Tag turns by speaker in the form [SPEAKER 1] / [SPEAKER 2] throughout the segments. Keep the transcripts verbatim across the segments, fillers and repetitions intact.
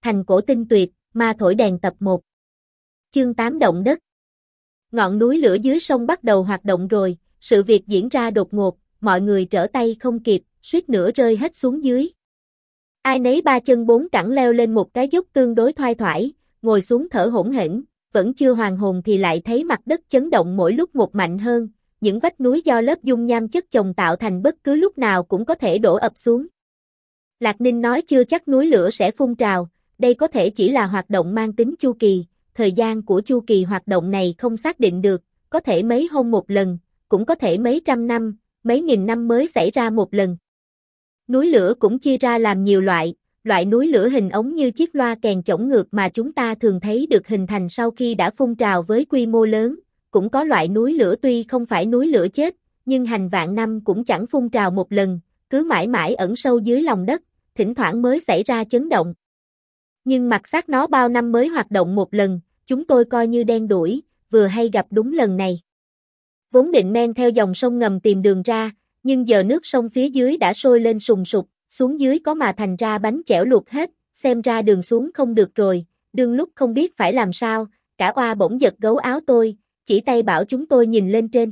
[SPEAKER 1] Thành cổ tinh tuyệt, ma thổi đèn tập một. Chương tám động đất. Ngọn núi lửa dưới sông bắt đầu hoạt động rồi, sự việc diễn ra đột ngột, mọi người trở tay không kịp, suýt nữa rơi hết xuống dưới. Ai nấy ba chân bốn cẳng leo lên một cái dốc tương đối thoai thoải, ngồi xuống thở hổn hển, vẫn chưa hoàn hồn thì lại thấy mặt đất chấn động mỗi lúc một mạnh hơn, những vách núi do lớp dung nham chất chồng tạo thành bất cứ lúc nào cũng có thể đổ ập xuống. Lạc Ninh nói chưa chắc núi lửa sẽ phun trào, đây có thể chỉ là hoạt động mang tính chu kỳ, thời gian của chu kỳ hoạt động này không xác định được, có thể mấy hôm một lần, cũng có thể mấy trăm năm, mấy nghìn năm mới xảy ra một lần. Núi lửa cũng chia ra làm nhiều loại, loại núi lửa hình ống như chiếc loa kèn chổng ngược mà chúng ta thường thấy được hình thành sau khi đã phun trào với quy mô lớn, cũng có loại núi lửa tuy không phải núi lửa chết, nhưng hành vạn năm cũng chẳng phun trào một lần, cứ mãi mãi ẩn sâu dưới lòng đất, thỉnh thoảng mới xảy ra chấn động. Nhưng mặt xác nó bao năm mới hoạt động một lần, chúng tôi coi như đen đủi, vừa hay gặp đúng lần này. Vốn định men theo dòng sông ngầm tìm đường ra, nhưng giờ nước sông phía dưới đã sôi lên sùng sục, xuống dưới có mà thành ra bánh chẻo luộc hết, xem ra đường xuống không được rồi, đương lúc không biết phải làm sao, cả oa bỗng giật gấu áo tôi, chỉ tay bảo chúng tôi nhìn lên trên.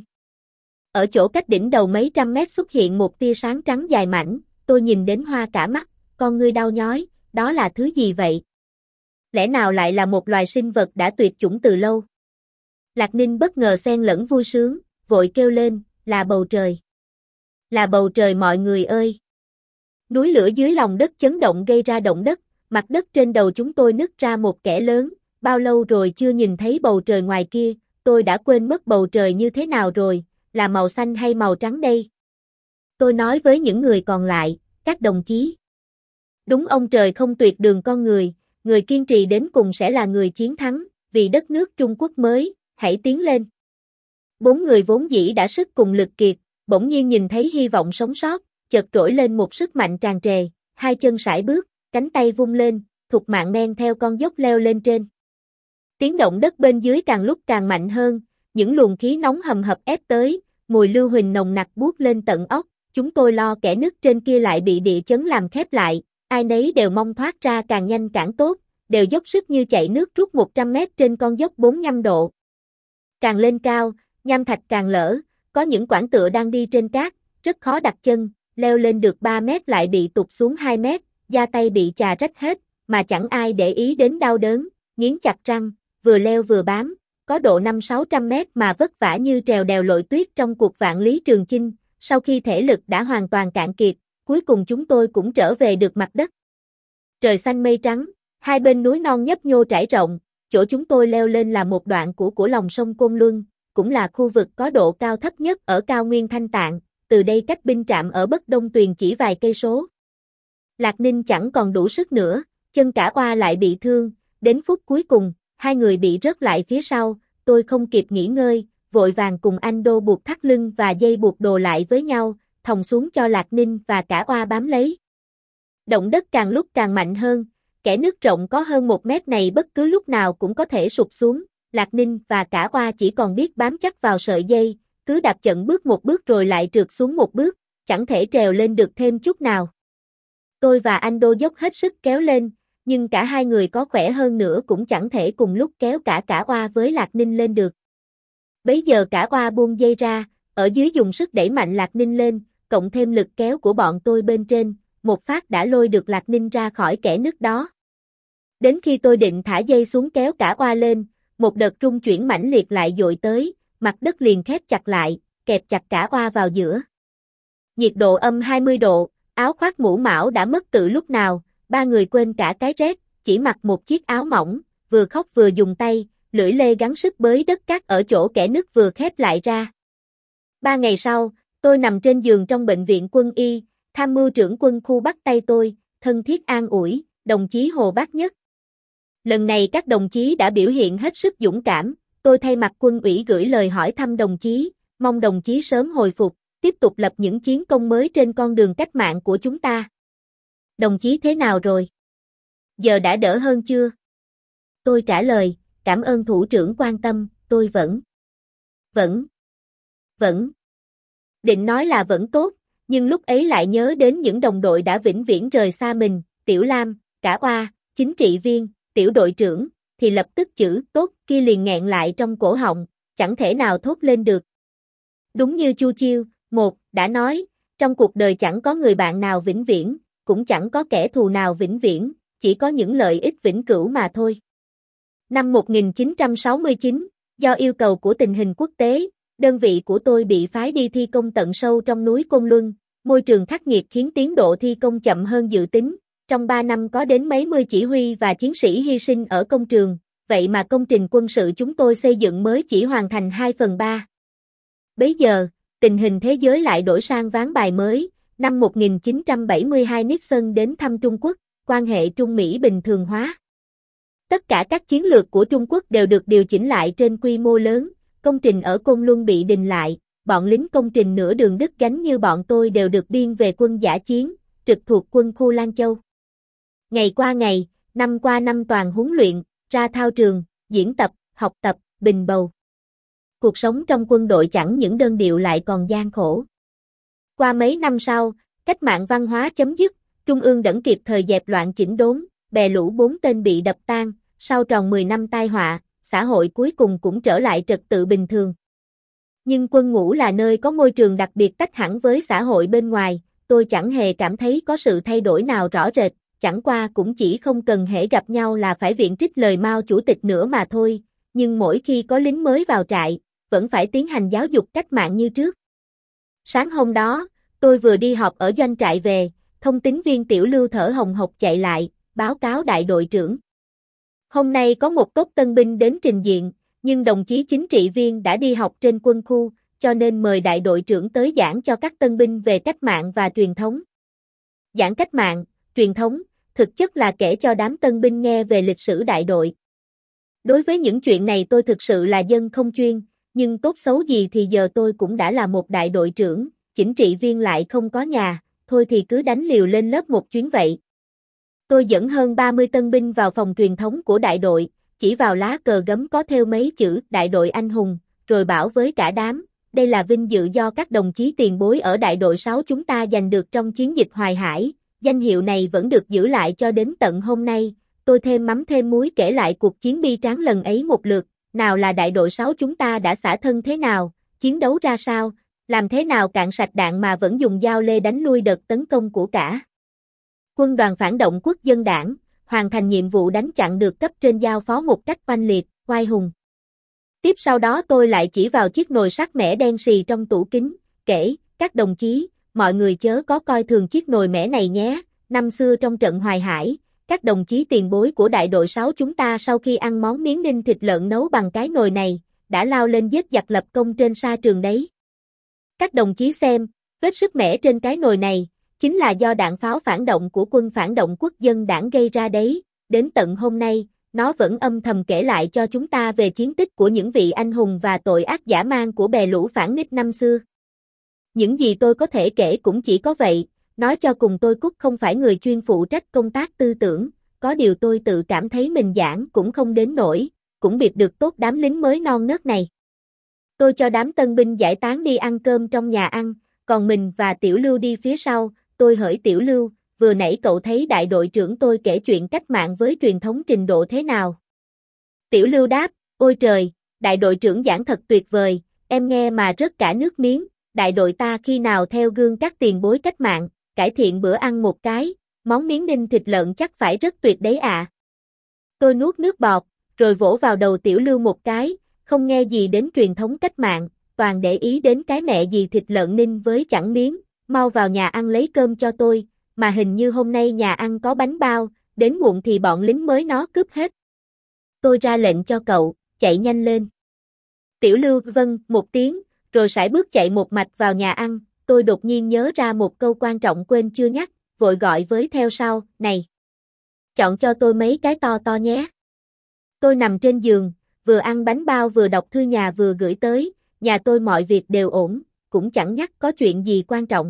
[SPEAKER 1] Ở chỗ cách đỉnh đầu mấy trăm mét xuất hiện một tia sáng trắng dài mảnh, tôi nhìn đến hoa cả mắt, con ngươi đau nhói, đó là thứ gì vậy? Lẽ nào lại là một loài sinh vật đã tuyệt chủng từ lâu? Lạc Ninh bất ngờ xen lẫn vui sướng, vội kêu lên, là bầu trời. Là bầu trời mọi người ơi! Núi lửa dưới lòng đất chấn động gây ra động đất, mặt đất trên đầu chúng tôi nứt ra một kẽ lớn, bao lâu rồi chưa nhìn thấy bầu trời ngoài kia, tôi đã quên mất bầu trời như thế nào rồi, là màu xanh hay màu trắng đây? Tôi nói với những người còn lại, các đồng chí. Đúng ông trời không tuyệt đường con người, người kiên trì đến cùng sẽ là người chiến thắng, vì đất nước Trung Quốc mới, hãy tiến lên. Bốn người vốn dĩ đã sức cùng lực kiệt, bỗng nhiên nhìn thấy hy vọng sống sót, chợt trỗi lên một sức mạnh tràn trề, hai chân sải bước, cánh tay vung lên, thục mạng men theo con dốc leo lên trên. Tiếng động đất bên dưới càng lúc càng mạnh hơn, những luồng khí nóng hầm hập ép tới, mùi lưu huỳnh nồng nặc buốt lên tận óc, chúng tôi lo kẻ nứt trên kia lại bị địa chấn làm khép lại, ai nấy đều mong thoát ra càng nhanh càng tốt, đều dốc sức như chạy nước rút một trăm mét trên con dốc bốn mươi lăm độ. Càng lên cao, nham thạch càng lở, có những quãng tựa đang đi trên cát, rất khó đặt chân, leo lên được ba mét lại bị tụt xuống hai mét, da tay bị chà rách hết, mà chẳng ai để ý đến đau đớn, nghiến chặt răng, vừa leo vừa bám, có độ năm sáu trăm mét mà vất vả như trèo đèo lội tuyết trong cuộc vạn lý trường chinh, sau khi thể lực đã hoàn toàn cạn kiệt, cuối cùng chúng tôi cũng trở về được mặt đất. Trời xanh mây trắng, hai bên núi non nhấp nhô trải rộng, chỗ chúng tôi leo lên là một đoạn của của lòng sông Côn Luân, cũng là khu vực có độ cao thấp nhất ở cao nguyên Thanh Tạng, từ đây cách binh trạm ở Bất Đông Tuyền chỉ vài cây số. Lạc Ninh chẳng còn đủ sức nữa, chân cả oa lại bị thương, đến phút cuối cùng, hai người bị rớt lại phía sau, tôi không kịp nghỉ ngơi, vội vàng cùng anh Đô buộc thắt lưng và dây buộc đồ lại với nhau, thòng xuống cho Lạc Ninh và cả oa bám lấy. Động đất càng lúc càng mạnh hơn, kẻ nứt rộng có hơn một mét này bất cứ lúc nào cũng có thể sụp xuống, Lạc Ninh và cả oa chỉ còn biết bám chắc vào sợi dây, cứ đạp chậm bước một bước rồi lại trượt xuống một bước, chẳng thể trèo lên được thêm chút nào. Tôi và anh Đô dốc hết sức kéo lên, nhưng cả hai người có khỏe hơn nữa cũng chẳng thể cùng lúc kéo cả cả oa với Lạc Ninh lên được. Bấy giờ cả oa buông dây ra, ở dưới dùng sức đẩy mạnh Lạc Ninh lên, cộng thêm lực kéo của bọn tôi bên trên, một phát đã lôi được Lạc Ninh ra khỏi kẽ nứt đó. Đến khi tôi định thả dây xuống kéo cả oa lên, một đợt rung chuyển mãnh liệt lại dội tới, mặt đất liền khép chặt lại, kẹp chặt cả oa vào giữa. Nhiệt độ âm hai mươi độ, áo khoác mũ mão đã mất từ lúc nào, ba người quên cả cái rét, chỉ mặc một chiếc áo mỏng, vừa khóc vừa dùng tay, lưỡi lê gắng sức bới đất cát ở chỗ kẽ nứt vừa khép lại ra. Ba ngày sau, tôi nằm trên giường trong bệnh viện quân y, tham mưu trưởng quân khu bắt tay tôi, thân thiết an ủi, đồng chí Hồ Bác Nhất. Lần này các đồng chí đã biểu hiện hết sức dũng cảm, tôi thay mặt quân ủy gửi lời hỏi thăm đồng chí, mong đồng chí sớm hồi phục, tiếp tục lập những chiến công mới trên con đường cách mạng của chúng ta. Đồng chí thế nào rồi? Giờ đã đỡ hơn chưa? Tôi trả lời, cảm ơn thủ trưởng quan tâm, tôi vẫn, vẫn, vẫn. Định nói là vẫn tốt, nhưng lúc ấy lại nhớ đến những đồng đội đã vĩnh viễn rời xa mình, Tiểu Lam, cả oa, chính trị viên, tiểu đội trưởng, thì lập tức chữ tốt kia liền nghẹn lại trong cổ họng, chẳng thể nào thốt lên được. Đúng như Chu Chiêu, một, đã nói, trong cuộc đời chẳng có người bạn nào vĩnh viễn, cũng chẳng có kẻ thù nào vĩnh viễn, chỉ có những lợi ích vĩnh cửu mà thôi. Năm một nghìn chín trăm sáu mươi chín, do yêu cầu của tình hình quốc tế, đơn vị của tôi bị phái đi thi công tận sâu trong núi Côn Luân, môi trường khắc nghiệt khiến tiến độ thi công chậm hơn dự tính, trong ba năm có đến mấy mươi chỉ huy và chiến sĩ hy sinh ở công trường, vậy mà công trình quân sự chúng tôi xây dựng mới chỉ hoàn thành hai phần ba. Bấy giờ, tình hình thế giới lại đổi sang ván bài mới, năm một nghìn chín trăm bảy mươi hai Nixon đến thăm Trung Quốc, quan hệ Trung Mỹ bình thường hóa. Tất cả các chiến lược của Trung Quốc đều được điều chỉnh lại trên quy mô lớn, công trình ở Côn Luân bị đình lại, bọn lính công trình nửa đường đứt gánh như bọn tôi đều được biên về quân dã chiến, trực thuộc quân khu Lan Châu. Ngày qua ngày, năm qua năm toàn huấn luyện, ra thao trường, diễn tập, học tập, bình bầu. Cuộc sống trong quân đội chẳng những đơn điệu lại còn gian khổ. Qua mấy năm sau, cách mạng văn hóa chấm dứt, Trung ương đẫn kịp thời dẹp loạn chỉnh đốn, bè lũ bốn tên bị đập tan, sau tròn mười năm tai họa, xã hội cuối cùng cũng trở lại trật tự bình thường. Nhưng quân ngũ là nơi có môi trường đặc biệt tách hẳn với xã hội bên ngoài, tôi chẳng hề cảm thấy có sự thay đổi nào rõ rệt, chẳng qua cũng chỉ không cần hễ gặp nhau là phải viện trích lời Mao chủ tịch nữa mà thôi, nhưng mỗi khi có lính mới vào trại, vẫn phải tiến hành giáo dục cách mạng như trước. Sáng hôm đó, tôi vừa đi họp ở doanh trại về, thông tín viên Tiểu Lưu thở hồng hộc chạy lại, báo cáo đại đội trưởng. Hôm nay có một tốp tân binh đến trình diện, nhưng đồng chí chính trị viên đã đi học trên quân khu, cho nên mời đại đội trưởng tới giảng cho các tân binh về cách mạng và truyền thống. Giảng cách mạng, truyền thống, thực chất là kể cho đám tân binh nghe về lịch sử đại đội. Đối với những chuyện này tôi thực sự là dân không chuyên, nhưng tốt xấu gì thì giờ tôi cũng đã là một đại đội trưởng, chính trị viên lại không có nhà, thôi thì cứ đánh liều lên lớp một chuyến vậy. Tôi dẫn hơn ba mươi tân binh vào phòng truyền thống của đại đội, chỉ vào lá cờ gấm có thêu mấy chữ đại đội anh hùng, rồi bảo với cả đám, đây là vinh dự do các đồng chí tiền bối ở đại đội sáu chúng ta giành được trong chiến dịch Hoài Hải, danh hiệu này vẫn được giữ lại cho đến tận hôm nay. Tôi thêm mắm thêm muối kể lại cuộc chiến bi tráng lần ấy một lượt, nào là đại đội sáu chúng ta đã xả thân thế nào, chiến đấu ra sao, làm thế nào cạn sạch đạn mà vẫn dùng dao lê đánh lui đợt tấn công của cả quân đoàn phản động Quốc dân đảng, hoàn thành nhiệm vụ đánh chặn được cấp trên giao phó một cách oanh liệt, oai hùng. Tiếp sau đó tôi lại chỉ vào chiếc nồi sắt mẻ đen xì trong tủ kính, kể, các đồng chí, mọi người chớ có coi thường chiếc nồi mẻ này nhé, năm xưa trong trận Hoài Hải, các đồng chí tiền bối của đại đội sáu chúng ta sau khi ăn món miếng ninh thịt lợn nấu bằng cái nồi này, đã lao lên giết giặc lập công trên sa trường đấy. Các đồng chí xem, vết sức mẻ trên cái nồi này, chính là do đạn pháo phản động của quân phản động Quốc dân đảng gây ra đấy, đến tận hôm nay, nó vẫn âm thầm kể lại cho chúng ta về chiến tích của những vị anh hùng và tội ác dã man của bè lũ phản nghịch năm xưa. Những gì tôi có thể kể cũng chỉ có vậy, nói cho cùng tôi Cúc không phải người chuyên phụ trách công tác tư tưởng, có điều tôi tự cảm thấy mình giảng cũng không đến nổi, cũng biệt được tốt đám lính mới non nớt này. Tôi cho đám tân binh giải tán đi ăn cơm trong nhà ăn, còn mình và Tiểu Lưu đi phía sau, tôi hỡi Tiểu Lưu, vừa nãy cậu thấy đại đội trưởng tôi kể chuyện cách mạng với truyền thống trình độ thế nào? Tiểu Lưu đáp, ôi trời, đại đội trưởng giảng thật tuyệt vời, em nghe mà rớt cả nước miếng, đại đội ta khi nào theo gương các tiền bối cách mạng, cải thiện bữa ăn một cái, món miếng ninh thịt lợn chắc phải rất tuyệt đấy à. Tôi nuốt nước bọt, rồi vỗ vào đầu Tiểu Lưu một cái, không nghe gì đến truyền thống cách mạng, toàn để ý đến cái mẹ gì thịt lợn ninh với chẳng miếng, mau vào nhà ăn lấy cơm cho tôi, mà hình như hôm nay nhà ăn có bánh bao, đến muộn thì bọn lính mới nó cướp hết. Tôi ra lệnh cho cậu, chạy nhanh lên. Tiểu Lưu vâng một tiếng, rồi sải bước chạy một mạch vào nhà ăn, tôi đột nhiên nhớ ra một câu quan trọng quên chưa nhắc, vội gọi với theo sau, này. Chọn cho tôi mấy cái to to nhé. Tôi nằm trên giường, vừa ăn bánh bao vừa đọc thư nhà vừa gửi tới, nhà tôi mọi việc đều ổn, cũng chẳng nhắc có chuyện gì quan trọng.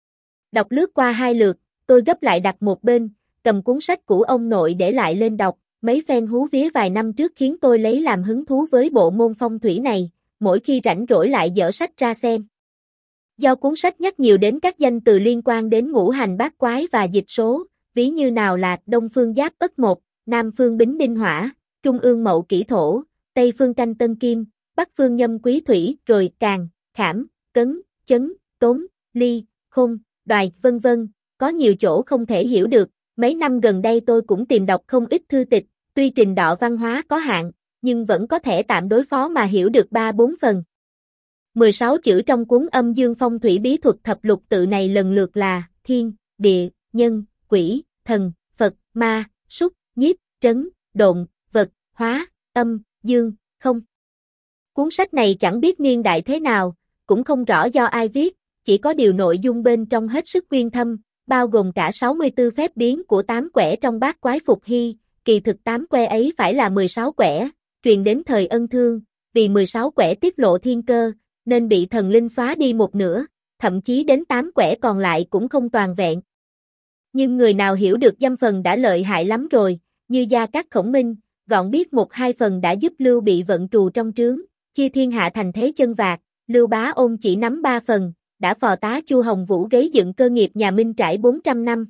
[SPEAKER 1] Đọc lướt qua hai lượt, tôi gấp lại đặt một bên, cầm cuốn sách cũ ông nội để lại lên đọc, mấy phen hú vía vài năm trước khiến tôi lấy làm hứng thú với bộ môn phong thủy này, mỗi khi rảnh rỗi lại dở sách ra xem. Do cuốn sách nhắc nhiều đến các danh từ liên quan đến ngũ hành bát quái và dịch số, ví như nào là Đông Phương Giáp Ất một, Nam phương bính đinh hỏa, Trung ương mậu kỷ thổ, Tây phương canh tân kim, Bắc phương nhâm quý thủy, rồi càng, khảm, cấn, chấn, tốn, ly, khôn, đoài, vân vân, có nhiều chỗ không thể hiểu được. Mấy năm gần đây tôi cũng tìm đọc không ít thư tịch, tuy trình độ văn hóa có hạn, nhưng vẫn có thể tạm đối phó mà hiểu được ba bốn phần. mười sáu chữ trong cuốn Âm Dương Phong Thủy Bí Thuật Thập Lục Tự này lần lượt là thiên, địa, nhân, quỷ, thần, Phật, ma, súc, nhiếp, trấn, độn, vật, hóa, âm, dương, không. Cuốn sách này chẳng biết niên đại thế nào, cũng không rõ do ai viết, chỉ có điều nội dung bên trong hết sức uyên thâm, bao gồm cả sáu mươi tư phép biến của tám quẻ trong bát quái phục hy, kỳ thực tám que ấy phải là mười sáu quẻ, truyền đến thời Ân Thương, vì mười sáu quẻ tiết lộ thiên cơ, nên bị thần linh xóa đi một nửa, thậm chí đến tám quẻ còn lại cũng không toàn vẹn. Nhưng người nào hiểu được dăm phần đã lợi hại lắm rồi, như Gia Cát Khổng Minh, gọn biết một hai phần đã giúp Lưu Bị vận trù trong trướng, chia thiên hạ thành thế chân vạc, Lưu Bá Ôn chỉ nắm ba phần, đã phò tá Chu Hồng Vũ gây dựng cơ nghiệp nhà Minh trải bốn trăm năm.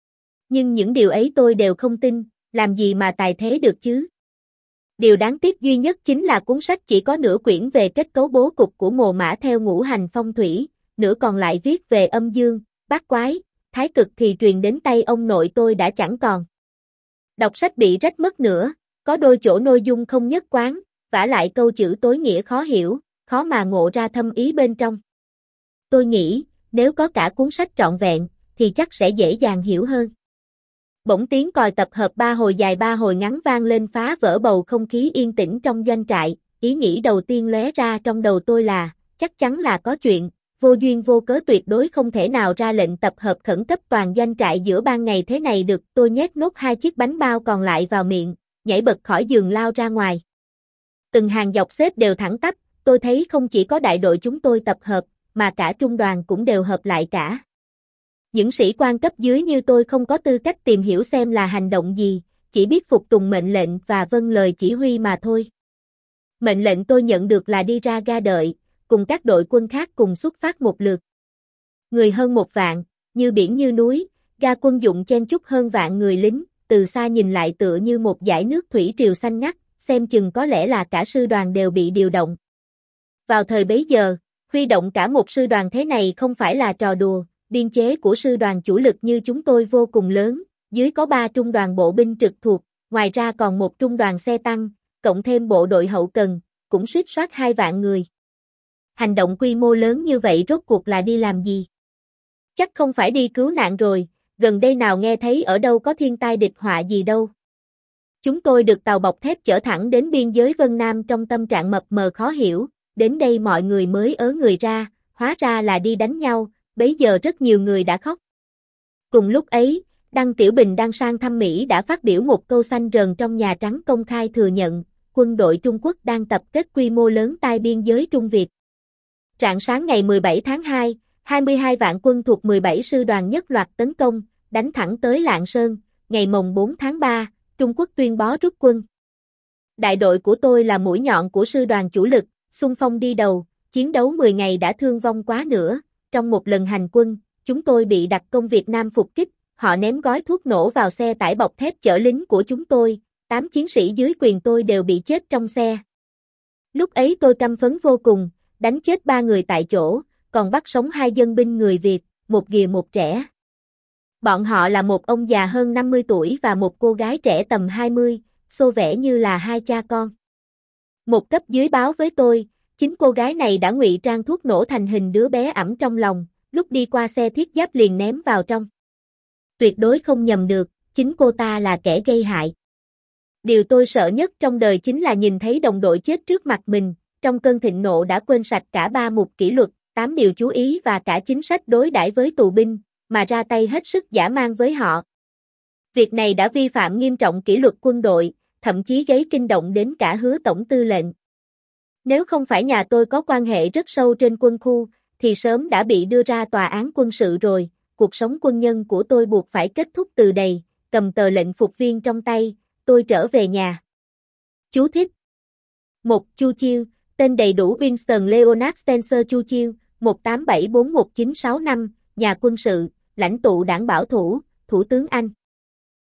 [SPEAKER 1] Nhưng những điều ấy tôi đều không tin, làm gì mà tài thế được chứ? Điều đáng tiếc duy nhất chính là cuốn sách chỉ có nửa quyển về kết cấu bố cục của mồ mã theo ngũ hành phong thủy, nửa còn lại viết về âm dương, bát quái, thái cực thì truyền đến tay ông nội tôi đã chẳng còn. Đọc sách bị rách mất nữa, có đôi chỗ nội dung không nhất quán, vả lại câu chữ tối nghĩa khó hiểu, khó mà ngộ ra thâm ý bên trong. Tôi nghĩ, nếu có cả cuốn sách trọn vẹn, thì chắc sẽ dễ dàng hiểu hơn. Bỗng tiếng còi tập hợp ba hồi dài ba hồi ngắn vang lên phá vỡ bầu không khí yên tĩnh trong doanh trại, ý nghĩ đầu tiên lóe ra trong đầu tôi là, chắc chắn là có chuyện, vô duyên vô cớ tuyệt đối không thể nào ra lệnh tập hợp khẩn cấp toàn doanh trại giữa ban ngày thế này được. Tôi nhét nốt hai chiếc bánh bao còn lại vào miệng, nhảy bật khỏi giường lao ra ngoài. Từng hàng dọc xếp đều thẳng tắp, tôi thấy không chỉ có đại đội chúng tôi tập hợp, mà cả trung đoàn cũng đều hợp lại cả. Những sĩ quan cấp dưới như tôi không có tư cách tìm hiểu xem là hành động gì, chỉ biết phục tùng mệnh lệnh và vâng lời chỉ huy mà thôi. Mệnh lệnh tôi nhận được là đi ra ga đợi, cùng các đội quân khác cùng xuất phát một lượt. Người hơn một vạn, như biển như núi, ga quân dụng chen chúc hơn vạn người lính, từ xa nhìn lại tựa như một dải nước thủy triều xanh ngắt, xem chừng có lẽ là cả sư đoàn đều bị điều động. Vào thời bấy giờ, huy động cả một sư đoàn thế này không phải là trò đùa, biên chế của sư đoàn chủ lực như chúng tôi vô cùng lớn, dưới có ba trung đoàn bộ binh trực thuộc, ngoài ra còn một trung đoàn xe tăng, cộng thêm bộ đội hậu cần, cũng suýt soát hai vạn người. Hành động quy mô lớn như vậy rốt cuộc là đi làm gì? Chắc không phải đi cứu nạn rồi, gần đây nào nghe thấy ở đâu có thiên tai địch họa gì đâu. Chúng tôi được tàu bọc thép chở thẳng đến biên giới Vân Nam trong tâm trạng mập mờ khó hiểu, đến đây mọi người mới ớ người ra, hóa ra là đi đánh nhau, bấy giờ rất nhiều người đã khóc. Cùng lúc ấy, Đăng Tiểu Bình đang sang thăm Mỹ đã phát biểu một câu xanh rờn trong Nhà Trắng công khai thừa nhận, quân đội Trung Quốc đang tập kết quy mô lớn tại biên giới Trung Việt. Rạng sáng ngày mười bảy tháng hai, hai mươi hai vạn quân thuộc mười bảy sư đoàn nhất loạt tấn công, đánh thẳng tới Lạng Sơn, ngày mồng bốn tháng ba, Trung Quốc tuyên bố rút quân. Đại đội của tôi là mũi nhọn của sư đoàn chủ lực, xung phong đi đầu, chiến đấu mười ngày đã thương vong quá nữa. Trong một lần hành quân, chúng tôi bị đặc công Việt Nam phục kích, họ ném gói thuốc nổ vào xe tải bọc thép chở lính của chúng tôi, tám chiến sĩ dưới quyền tôi đều bị chết trong xe. Lúc ấy tôi căm phẫn vô cùng, đánh chết ba người tại chỗ, còn bắt sống hai dân binh người Việt, một ghìa một trẻ. Bọn họ là một ông già hơn năm mươi tuổi và một cô gái trẻ tầm hai mươi, xô vẻ như là hai cha con. Một cấp dưới báo với tôi, chính cô gái này đã ngụy trang thuốc nổ thành hình đứa bé ẵm trong lòng, lúc đi qua xe thiết giáp liền ném vào trong. Tuyệt đối không nhầm được, chính cô ta là kẻ gây hại. Điều tôi sợ nhất trong đời chính là nhìn thấy đồng đội chết trước mặt mình, trong cơn thịnh nộ đã quên sạch cả ba mục kỷ luật, tám điều chú ý và cả chính sách đối đãi với tù binh, mà ra tay hết sức dã man với họ. Việc này đã vi phạm nghiêm trọng kỷ luật quân đội, thậm chí gây kinh động đến cả Hứa tổng tư lệnh. Nếu không phải nhà tôi có quan hệ rất sâu trên quân khu, thì sớm đã bị đưa ra tòa án quân sự rồi, cuộc sống quân nhân của tôi buộc phải kết thúc từ đây, cầm tờ lệnh phục viên trong tay, tôi trở về nhà. Chú thích. một. Chu Chiêu, tên đầy đủ Winston Leonard Spencer Chu Chiêu, một tám bảy bốn một chín sáu năm, nhà quân sự, lãnh tụ đảng Bảo thủ, Thủ tướng Anh.